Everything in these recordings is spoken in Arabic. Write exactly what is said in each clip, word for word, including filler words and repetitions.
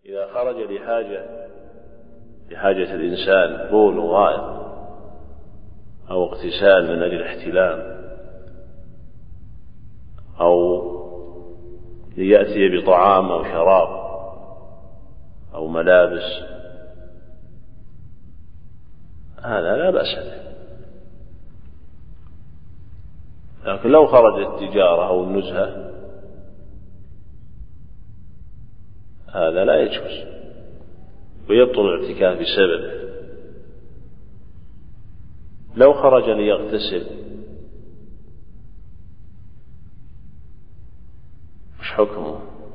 إذا خرج لحاجة لحاجة الإنسان بول وغائط أو اغتسال من أجل احتلام أو ليأتي بطعام أو شراب أو ملابس، هذا لا بأس به. لكن لو خرج التجارة أو النزهة هذا لا يجوز ويبطل الاعتكاف بسببه. لو خرج ليغتسل مش حكمه؟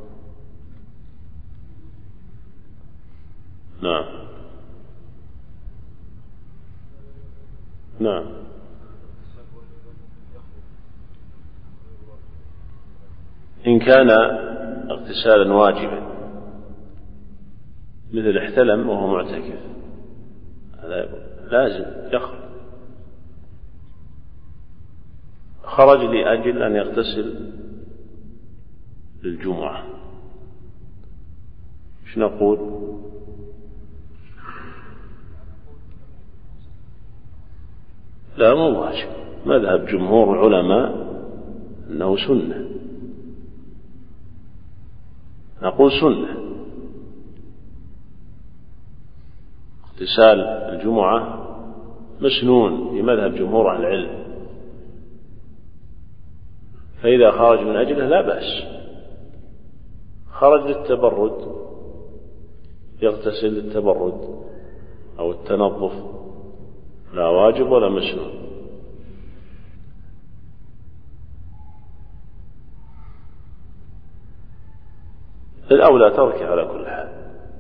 نعم نعم إن كان اغتسالا واجبا مثل احتلم وهو معتكف هذا لازم يخرج. خرج لأجل أن يغتسل للجمعة ايش نقول؟ لا مو واجب. مذهب جمهور العلماء أنه سنة، نقول سنة. اغتسال الجمعة مسنون في مذهب جمهور أهل العلم، فإذا خرج من أجله لا بأس. خرج للتبرد يغتسل للتبرد أو التنظف، لا واجب ولا مسنون. الأولى تركه على كل حال،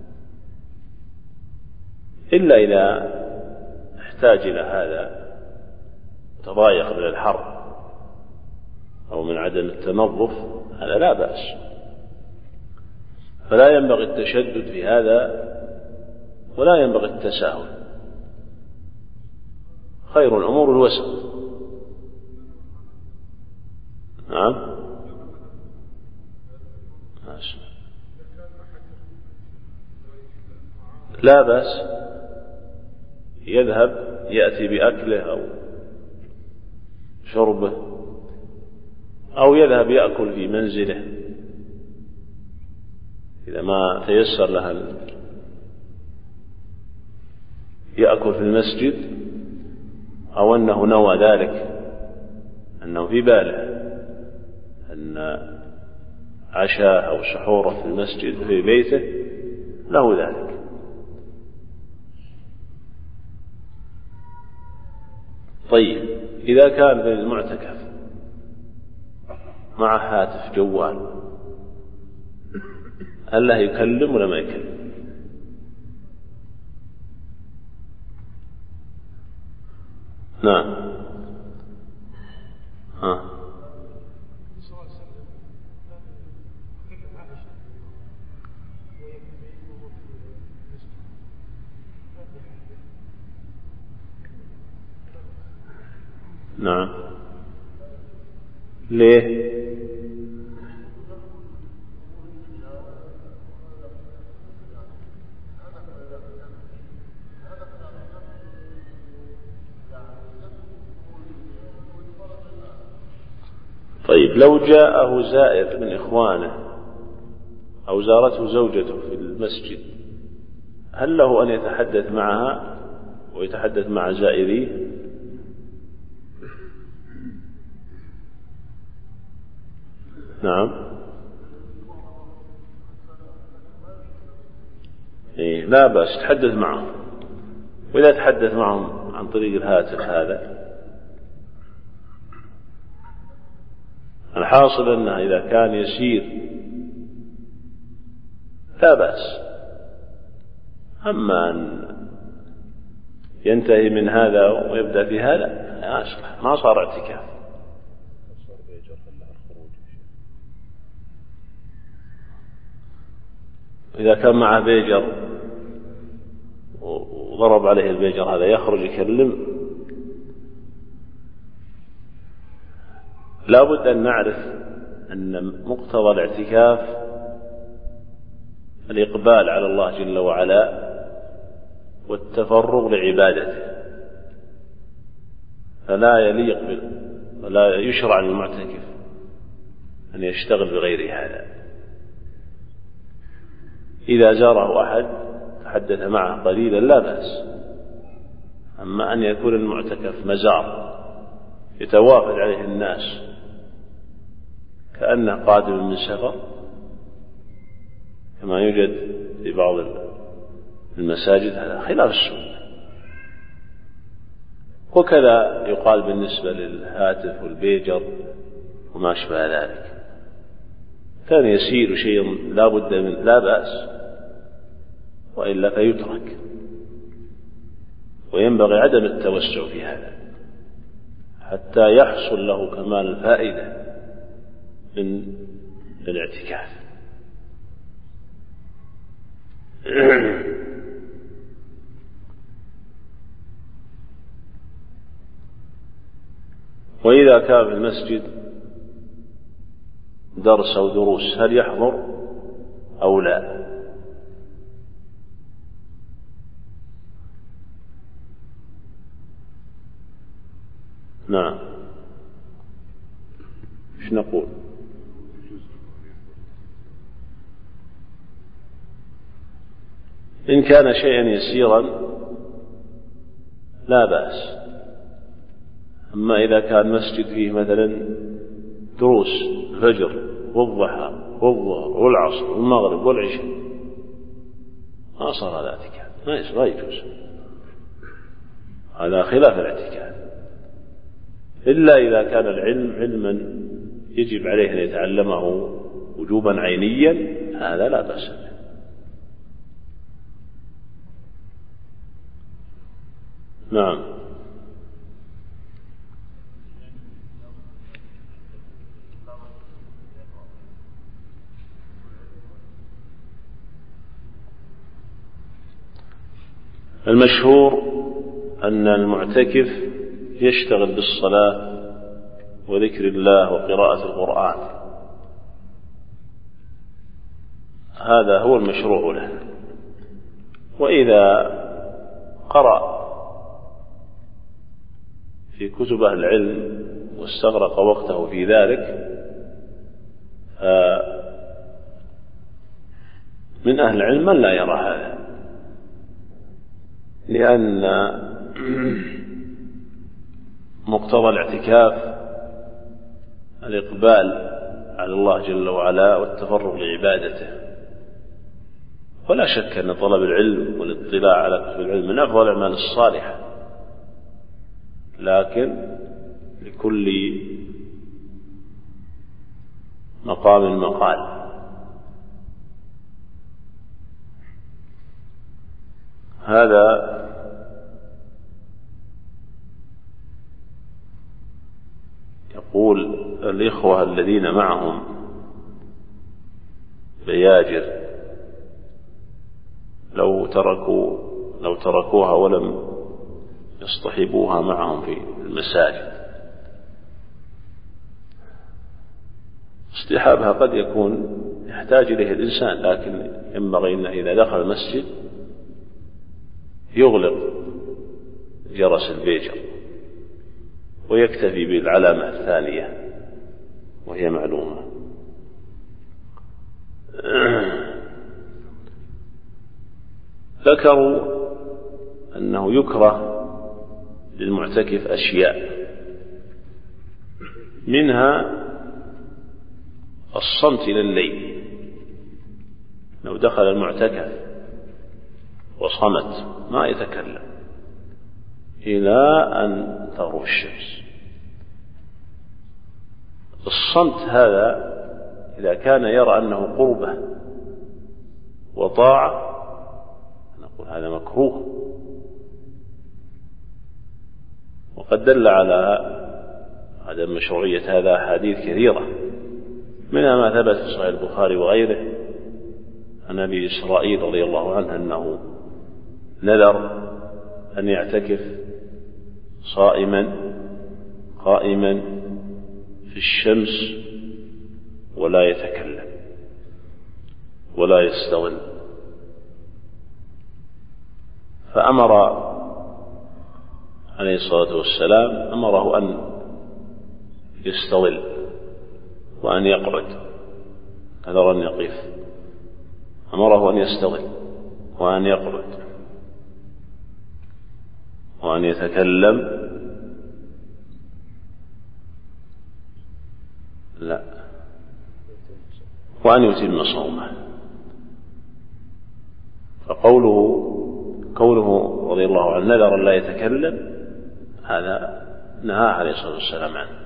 إلا إذا احتاج إلى هذا، تضايق من الحر أو من عدم التنظف، هذا لا بأس. فلا ينبغي التشدد في هذا ولا ينبغي التساهل، خير الأمور الوسط. نعم لا بأس، يذهب يأتي بأكله أو شربه أو يذهب يأكل في منزله إذا ما تيسر له يأكل في المسجد، أو أنه نوى ذلك، أنه في باله أن عشاء أو سحوره في المسجد في بيته له ذلك. طيب إذا كان في المعتكف مع هاتف جوال، هل له يكلم ولا ما يكلم؟ نعم ها نعم ليه؟ طيب لو جاءه زائر من إخوانه أو زارته زوجته في المسجد، هل له أن يتحدث معها ويتحدث مع زائريه؟ نعم إيه لا بأس تحدث معهم، وإذا تحدث معهم عن طريق الهاتف هذا الحاصل أنه إذا كان يسير لا بأس. أما أن ينتهي من هذا ويبدأ في هذا ما صار اعتكاف. إذا كان معه بيجر وضرب عليه البيجر هذا يخرج يكلم، لا بد أن نعرف أن مقتضى الاعتكاف الإقبال على الله جل وعلا والتفرغ لعبادته، فلا يليق ولا يشرع للمعتكف أن يشتغل بغير هذا. إذا زاره أحد تحدث معه قليلا لا بأس، أما أن يكون المعتكف مزار يتوافد عليه الناس كأنه قادم من سفر كما يوجد في بعض المساجد، هذا خلاف السنة. وكذا يقال بالنسبة للهاتف والبيجر وما أشبه ذلك، كان يسير شيء لا بد من لا بأس، وإلا فيترك، وينبغي عدم التوسع في هذا حتى يحصل له كمال الفائدة من الاعتكاف. وإذا كان في المسجد درس أو دروس هل يحضر أو لا؟ نعم، ايش نقول؟ إن كان شيئا يسيرا لا بأس، أما إذا كان مسجد فيه مثلا دروس الفجر والضحى والظهر والعصر والمغرب والعشاء ما صار هذا اعتكاف، ما يجوز، هذا خلاف الاعتكاف، إلا إذا كان العلم علما يجب عليه أن يتعلمه وجوبا عينيا، هذا لا بأس به. نعم. المشهور أن المعتكف يشتغل بالصلاة وذكر الله وقراءة القرآن، هذا هو المشروع له. وإذا قرأ في كتب أهل العلم واستغرق وقته في ذلك من أهل العلم من لا يرى هذا، لأن مقتضى الاعتكاف الإقبال على الله جل وعلا والتفرغ لعبادته، ولا شك أن طلب العلم والاطلاع على كتب العلم من أفضل الأعمال الصالحة، لكن لكل مقام مقال. هذا يقول الإخوة الذين معهم بياجر لو تركوا لو تركوها ولم يصطحبوها معهم في المساجد، اصطحابها قد يكون يحتاج إليه الإنسان، لكن ينبغي أنه إذا دخل المسجد يغلق جرس البيجر ويكتفي بالعلامة الثانية وهي معلومة. ذكروا أنه يكره للمعتكف أشياء، منها الصمت إلى الليل، لو دخل المعتكف وصمت ما يتكلم إلى أن تغرب الشمس. الصمت هذا إذا كان يرى أنه قربة وطاعة نقول هذا مكروه، وقد دل على عدم مشروعية هذا أحاديث كثيرة، منها ما ثبت في صحيح البخاري وغيره عن أبي إسرائيل رضي الله عنه أنه نذر أن يعتكف صائما قائما في الشمس ولا يتكلم ولا يستظل فأمر عليه الصلاة والسلام أمره أن يستظل وأن يقعد، هذا أن يقف، أمره أن يستظل وأن يقعد وأن يتكلم لا وأن يتم صومه. فقوله كونه رضي الله عنه نذر لا يتكلم هذا نهى عليه الصلاة والسلام عنه.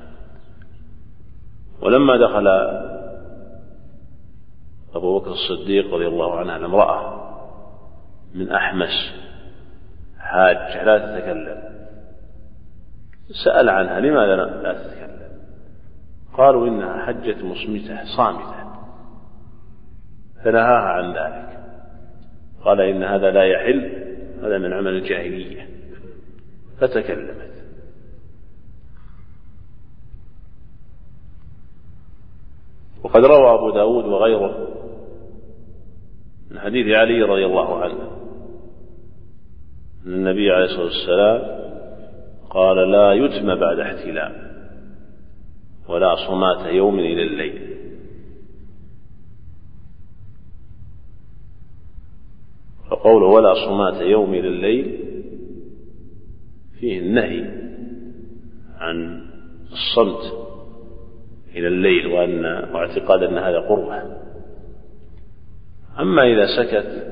ولما دخل أبو بكر الصديق رضي الله عنه على امرأة من أحمس حاج لا تتكلم سأل عنها لماذا لا تتكلم؟ قالوا إنها حجة مصمتة صامتة، فنهاها عن ذلك، قال إن هذا لا يحل، هذا من عمل الجاهلية، فتكلمت. وقد روى أبو داود وغيره من حديث علي رضي الله عنه أن النبي عليه الصلاة والسلام قال لا يتم بعد احتلام ولا صمات يوم إلى الليل. فقوله ولا صمات يوم إلى الليل فيه النهي عن الصمت إلى الليل وأن واعتقاد أن هذا قربة. أما إذا سكت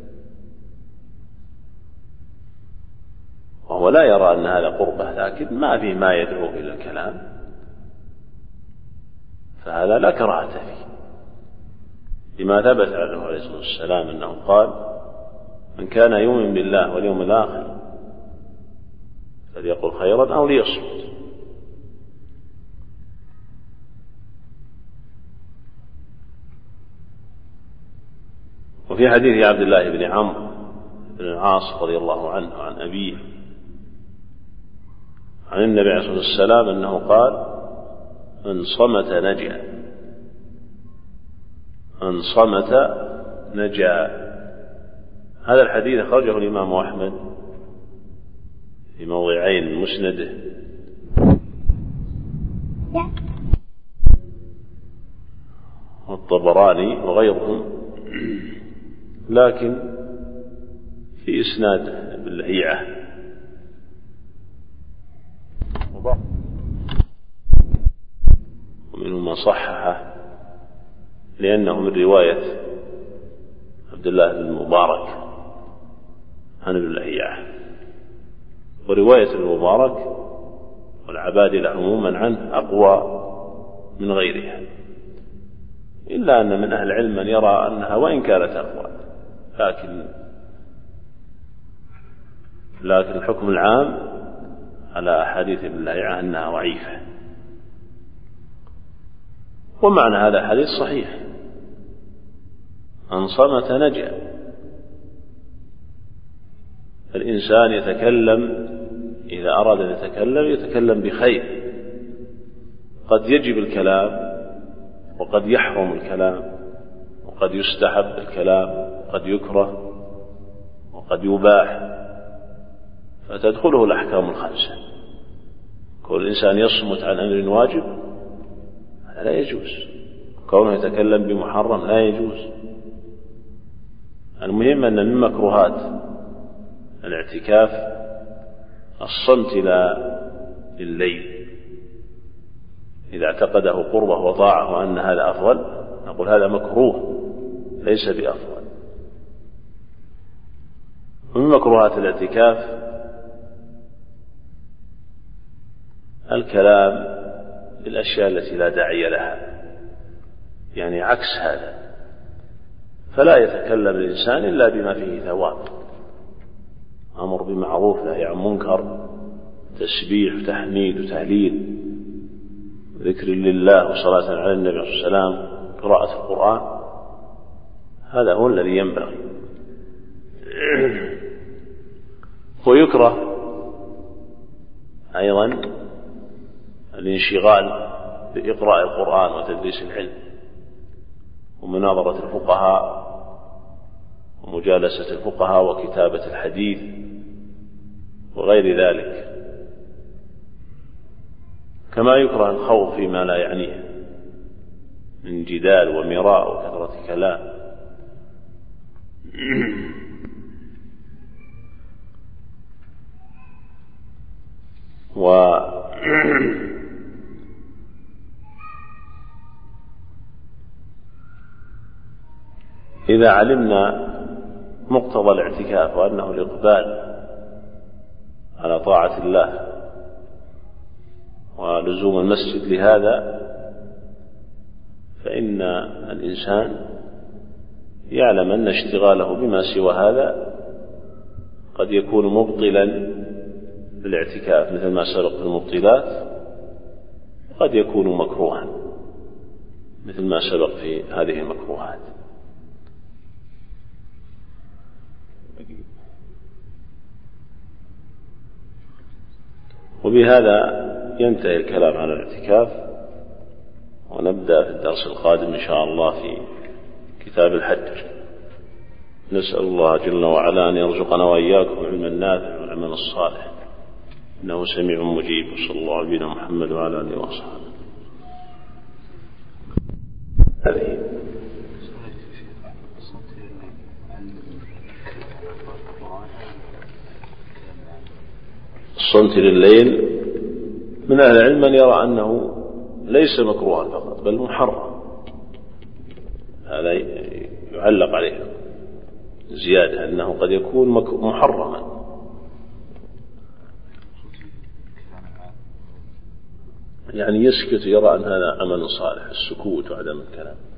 وهو لا يرى أن هذا قربة لكن ما فيه ما يدعو إلى الكلام فهذا لا كراهة فيه، لما ثبت عنه عليه الصلاة والسلام أنه قال من كان يؤمن بالله واليوم الآخر فليقل خيرا أو ليصمت. وفي حديث عبد الله بن عمرو بن العاص رضي الله عنه عن أبيه عن النبي عليه الصلاة والسلام أنه قال من صمت نجا، من صمت نجا. هذا الحديث أخرجه الإمام أحمد في موضعين مسنده والطبراني وغيرهم، لكن في إسناد باللهيعة ومنهم من صححه لأنه من رواية عبد الله بن المبارك عن ابن لهيعة، ورواية المبارك والعبادلة عموما عنه أقوى من غيرها، إلا أن من أهل العلم من يرى أنها وإن كانت أقوى لكن لكن الحكم العام على أحاديث ابن لهيعة أنها ضعيفة. ومعنى هذا الحديث صحيح، من صمت نجا. الإنسان يتكلم إذا أراد أن يتكلم يتكلم بخير، قد يجب الكلام وقد يحرم الكلام وقد يستحب الكلام وقد يكره وقد يباح، فتدخله الأحكام الخمسة. كل إنسان يصمت عن أمر واجب هذا لا يجوز، كونه يتكلم بمحرم لا يجوز. المهم أن من مكروهات الاعتكاف الصمت إلى الليل، إذا اعتقده قربه وطاعه وأن هذا أفضل نقول هذا مكروه ليس بأفضل. ومن مكروهات الاعتكاف الكلام بالأشياء التي لا داعي لها، يعني عكس هذا، فلا يتكلم الإنسان إلا بما فيه ثواب، أمر بمعروف نهي عن منكر، تسبيح وتحميد وتهليل ذكر لله وصلاة على النبي صلى الله عليه وسلم، قراءة القرآن، هذا هو الذي ينبغي. ويكره أيضا الانشغال بإقراء القرآن وتدريس العلم ومناظرة الفقهاء ومجالسة الفقهاء وكتابة الحديث وغير ذلك، كما يكره الخوض فيما لا يعنيه من جدال ومراء وكثرة كلام. وإذا علمنا مقتضى الاعتكاف وأنه الإقبال على طاعة الله ولزوم المسجد لهذا، فإن الإنسان يعلم أن اشتغاله بما سوى هذا قد يكون مبطلا للاعتكاف مثل ما سبق في المبطلات، قد يكون مكروها مثل ما سبق في هذه المكروهات. وبهذا ينتهي الكلام عن الاعتكاف، ونبدأ في الدرس القادم إن شاء الله في كتاب الحج. نسأل الله جل وعلا أن يرزقنا وإياكم علما نافعا والعمل الصالح، إنه سميع مجيب. وصلى الله على نبينا محمد وعلى آله وصحبه. هذه الصمت لليل من أهل العلم من يرى أنه ليس مكروها فقط بل محرم، هذا يعلق عليه زيادة أنه قد يكون محرما. يعني يسكت، يرى أن هذا عمل صالح، السكوت وعدم الكلام.